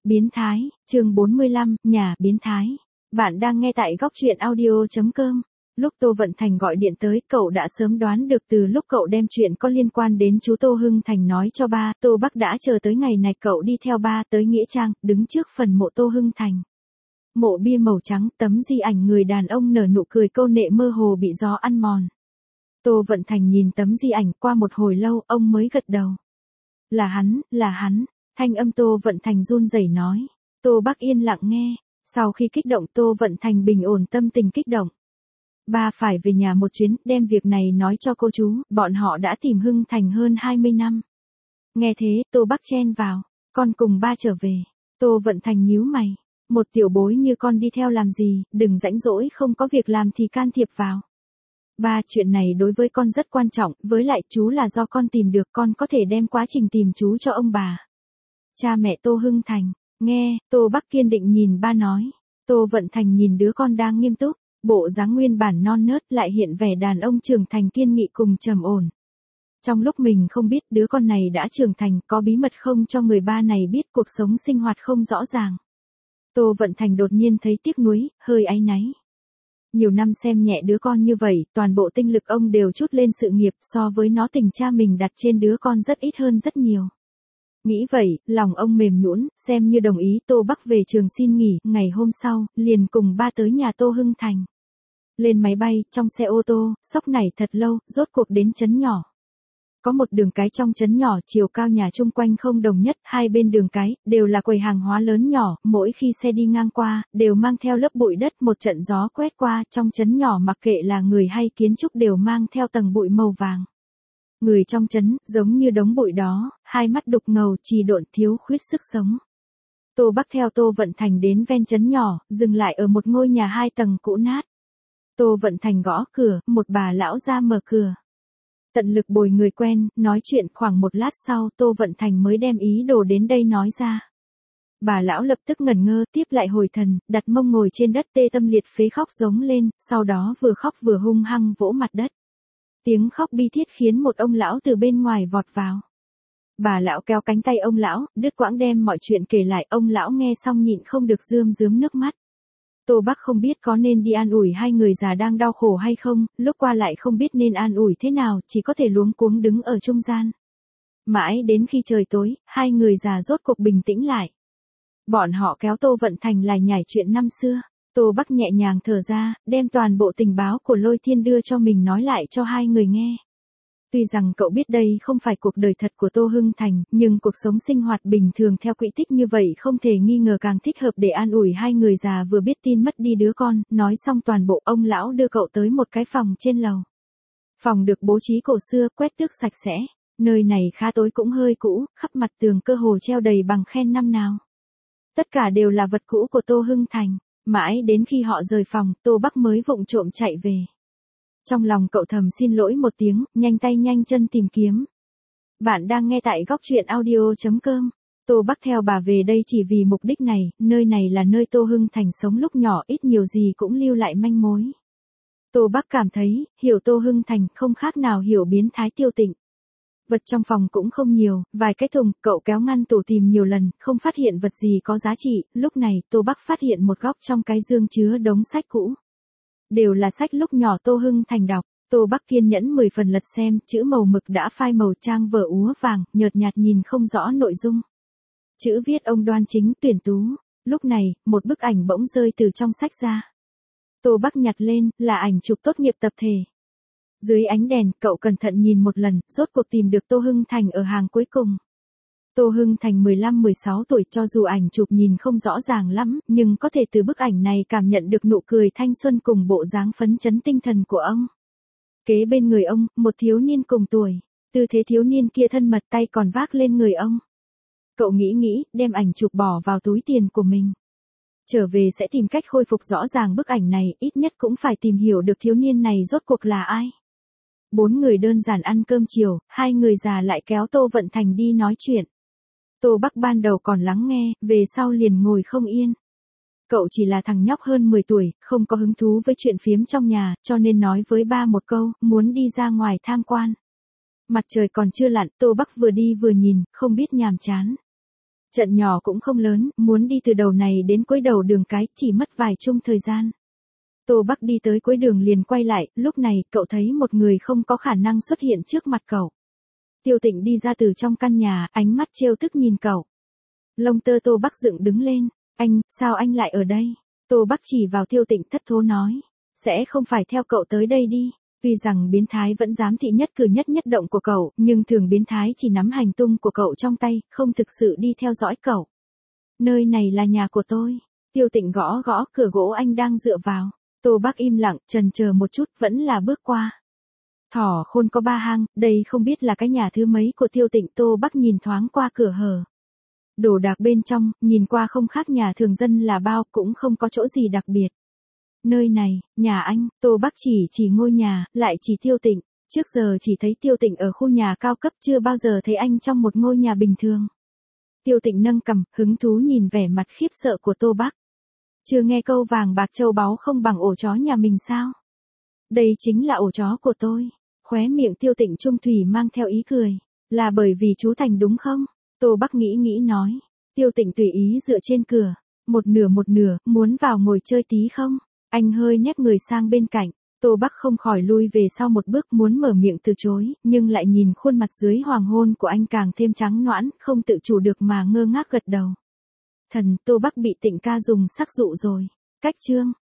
Biến thái, chương 45, nhà biến thái. Bạn đang nghe tại góc truyện audio.com. Lúc Tô Vận Thành gọi điện tới, cậu đã sớm đoán được từ lúc cậu đem chuyện có liên quan đến chú Tô Hưng Thành nói cho ba. Tô Bắc đã chờ tới ngày này, cậu đi theo ba tới Nghĩa Trang, đứng trước phần mộ Tô Hưng Thành. Mộ bia màu trắng, tấm di ảnh người đàn ông nở nụ cười câu nệ mơ hồ bị gió ăn mòn. Tô Vận Thành nhìn tấm di ảnh, qua một hồi lâu, ông mới gật đầu. Là hắn. Thanh âm Tô Vận Thành run rẩy nói. Tô Bắc yên lặng nghe. Sau khi kích động, Tô Vận Thành bình ổn tâm tình kích động. Ba phải về nhà một chuyến, đem việc này nói cho cô chú, bọn họ đã tìm Hưng Thành hơn 20 năm. Nghe thế, Tô Bắc chen vào. Con cùng ba trở về. Tô Vận Thành nhíu mày. Một tiểu bối như con đi theo làm gì, đừng rãnh rỗi không có việc làm thì can thiệp vào. Ba, chuyện này đối với con rất quan trọng, với lại chú là do con tìm được, con có thể đem quá trình tìm chú cho ông bà. Cha mẹ Tô Hưng Thành, nghe, Tô Bắc kiên định nhìn ba nói. Tô Vận Thành nhìn đứa con đang nghiêm túc, bộ dáng nguyên bản non nớt lại hiện vẻ đàn ông trưởng thành kiên nghị cùng trầm ổn. Trong lúc mình không biết đứa con này đã trưởng thành, có bí mật không cho người ba này biết, cuộc sống sinh hoạt không rõ ràng. Tô Vận Thành đột nhiên thấy tiếc nuối, hơi áy náy. Nhiều năm xem nhẹ đứa con như vậy, toàn bộ tinh lực ông đều trút lên sự nghiệp, so với nó tình cha mình đặt trên đứa con rất ít hơn rất nhiều. Nghĩ vậy, lòng ông mềm nhũn, xem như đồng ý. Tô Bắc về trường xin nghỉ, ngày hôm sau, liền cùng ba tới nhà Tô Hưng Thành. Lên máy bay, trong xe ô tô, sốc nảy thật lâu, rốt cuộc đến trấn nhỏ. Có một đường cái trong trấn nhỏ, chiều cao nhà chung quanh không đồng nhất, hai bên đường cái, đều là quầy hàng hóa lớn nhỏ, mỗi khi xe đi ngang qua, đều mang theo lớp bụi đất, một trận gió quét qua, trong trấn nhỏ mặc kệ là người hay kiến trúc đều mang theo tầng bụi màu vàng. Người trong trấn, giống như đống bụi đó, hai mắt đục ngầu, trì độn thiếu khuyết sức sống. Tô Bắc theo Tô Vận Thành đến ven trấn nhỏ, dừng lại ở một ngôi nhà 2 tầng cũ nát. Tô Vận Thành gõ cửa, một bà lão ra mở cửa. Tận lực bồi người quen, nói chuyện khoảng một lát sau, Tô Vận Thành mới đem ý đồ đến đây nói ra. Bà lão lập tức ngẩn ngơ, tiếp lại hồi thần, đặt mông ngồi trên đất tê tâm liệt phế khóc giống lên, sau đó vừa khóc vừa hung hăng vỗ mặt đất. Tiếng khóc bi thiết khiến một ông lão từ bên ngoài vọt vào. Bà lão kéo cánh tay ông lão, đứt quãng đem mọi chuyện kể lại, ông lão nghe xong nhịn không được rơm rớm nước mắt. Tô Bắc không biết có nên đi an ủi hai người già đang đau khổ hay không, lúc qua lại không biết nên an ủi thế nào, chỉ có thể luống cuống đứng ở trung gian. Mãi đến khi trời tối, hai người già rốt cuộc bình tĩnh lại. Bọn họ kéo Tô Vận Thành lại nhảy chuyện năm xưa. Tô Bắc nhẹ nhàng thở ra, đem toàn bộ tình báo của Lôi Thiên đưa cho mình nói lại cho hai người nghe. Tuy rằng cậu biết đây không phải cuộc đời thật của Tô Hưng Thành, nhưng cuộc sống sinh hoạt bình thường theo quỹ tích như vậy không thể nghi ngờ càng thích hợp để an ủi hai người già vừa biết tin mất đi đứa con. Nói xong toàn bộ, ông lão đưa cậu tới một cái phòng trên lầu. Phòng được bố trí cổ xưa, quét tước sạch sẽ. Nơi này khá tối cũng hơi cũ, khắp mặt tường cơ hồ treo đầy bằng khen năm nào. Tất cả đều là vật cũ của Tô Hưng Thành. Mãi đến khi họ rời phòng, Tô Bắc mới vụng trộm chạy về. Trong lòng cậu thầm xin lỗi một tiếng, nhanh tay nhanh chân tìm kiếm. Bạn đang nghe tại góc truyện audio.com. Tô Bắc theo bà về đây chỉ vì mục đích này, nơi này là nơi Tô Hưng Thành sống lúc nhỏ, ít nhiều gì cũng lưu lại manh mối. Tô Bắc cảm thấy, hiểu Tô Hưng Thành không khác nào hiểu biến thái Tiêu Tịnh. Vật trong phòng cũng không nhiều, vài cái thùng, cậu kéo ngăn tủ tìm nhiều lần, không phát hiện vật gì có giá trị. Lúc này, Tô Bắc phát hiện một góc trong cái dương chứa đống sách cũ. Đều là sách lúc nhỏ Tô Hưng Thành đọc. Tô Bắc kiên nhẫn 10 phần lật xem, chữ màu mực đã phai màu, trang vở úa vàng, nhợt nhạt nhìn không rõ nội dung. Chữ viết ông đoan chính tuyển tú. Lúc này, một bức ảnh bỗng rơi từ trong sách ra. Tô Bắc nhặt lên, là ảnh chụp tốt nghiệp tập thể. Dưới ánh đèn, cậu cẩn thận nhìn một lần, rốt cuộc tìm được Tô Hưng Thành ở hàng cuối cùng. Tô Hưng Thành 15-16 tuổi, cho dù ảnh chụp nhìn không rõ ràng lắm, nhưng có thể từ bức ảnh này cảm nhận được nụ cười thanh xuân cùng bộ dáng phấn chấn tinh thần của ông. Kế bên người ông, một thiếu niên cùng tuổi, tư thế thiếu niên kia thân mật, tay còn vác lên người ông. Cậu nghĩ, đem ảnh chụp bỏ vào túi tiền của mình. Trở về sẽ tìm cách khôi phục rõ ràng bức ảnh này, ít nhất cũng phải tìm hiểu được thiếu niên này rốt cuộc là ai. 4 người đơn giản ăn cơm chiều, hai người già lại kéo Tô Vận Thành đi nói chuyện. Tô Bắc ban đầu còn lắng nghe, về sau liền ngồi không yên. Cậu chỉ là thằng nhóc hơn 10 tuổi, không có hứng thú với chuyện phiếm trong nhà, cho nên nói với ba một câu, muốn đi ra ngoài tham quan. Mặt trời còn chưa lặn, Tô Bắc vừa đi vừa nhìn, không biết nhàm chán. Trận nhỏ cũng không lớn, muốn đi từ đầu này đến cuối đầu đường cái, chỉ mất vài chung thời gian. Tô Bắc đi tới cuối đường liền quay lại, lúc này cậu thấy một người không có khả năng xuất hiện trước mặt cậu. Tiêu Tịnh đi ra từ trong căn nhà, ánh mắt trêu tức nhìn cậu. Lông tơ Tô Bắc dựng đứng lên, anh, sao anh lại ở đây? Tô Bắc chỉ vào Tiêu Tịnh thất thố nói, sẽ không phải theo cậu tới đây đi. Tuy rằng biến thái vẫn dám thị nhất cử nhất nhất động của cậu, nhưng thường biến thái chỉ nắm hành tung của cậu trong tay, không thực sự đi theo dõi cậu. Nơi này là nhà của tôi. Tiêu Tịnh gõ gõ cửa gỗ anh đang dựa vào. Tô Bắc im lặng, chần chờ một chút, vẫn là bước qua. Thỏ khôn có ba hang, đây không biết là cái nhà thứ mấy của Tiêu Tịnh. Tô Bắc nhìn thoáng qua cửa hở. Đồ đạc bên trong, nhìn qua không khác nhà thường dân là bao, cũng không có chỗ gì đặc biệt. Nơi này, nhà anh, Tô Bắc chỉ ngôi nhà, lại chỉ Tiêu Tịnh. Trước giờ chỉ thấy Tiêu Tịnh ở khu nhà cao cấp, chưa bao giờ thấy anh trong một ngôi nhà bình thường. Tiêu Tịnh nâng cằm, hứng thú nhìn vẻ mặt khiếp sợ của Tô Bắc. Chưa nghe câu vàng bạc châu báu không bằng ổ chó nhà mình sao? Đây chính là ổ chó của tôi. Khóe miệng Tiêu Tịnh trung thủy mang theo ý cười. Là bởi vì chú Thành đúng không? Tô Bắc nghĩ nói. Tiêu Tịnh tùy ý dựa trên cửa. Một nửa, muốn vào ngồi chơi tí không? Anh hơi nép người sang bên cạnh. Tô Bắc không khỏi lui về sau một bước, muốn mở miệng từ chối, nhưng lại nhìn khuôn mặt dưới hoàng hôn của anh càng thêm trắng nõn, không tự chủ được mà ngơ ngác gật đầu. Thần, Tô Bắc bị Tịnh ca dùng sắc dụ rồi. Cách chương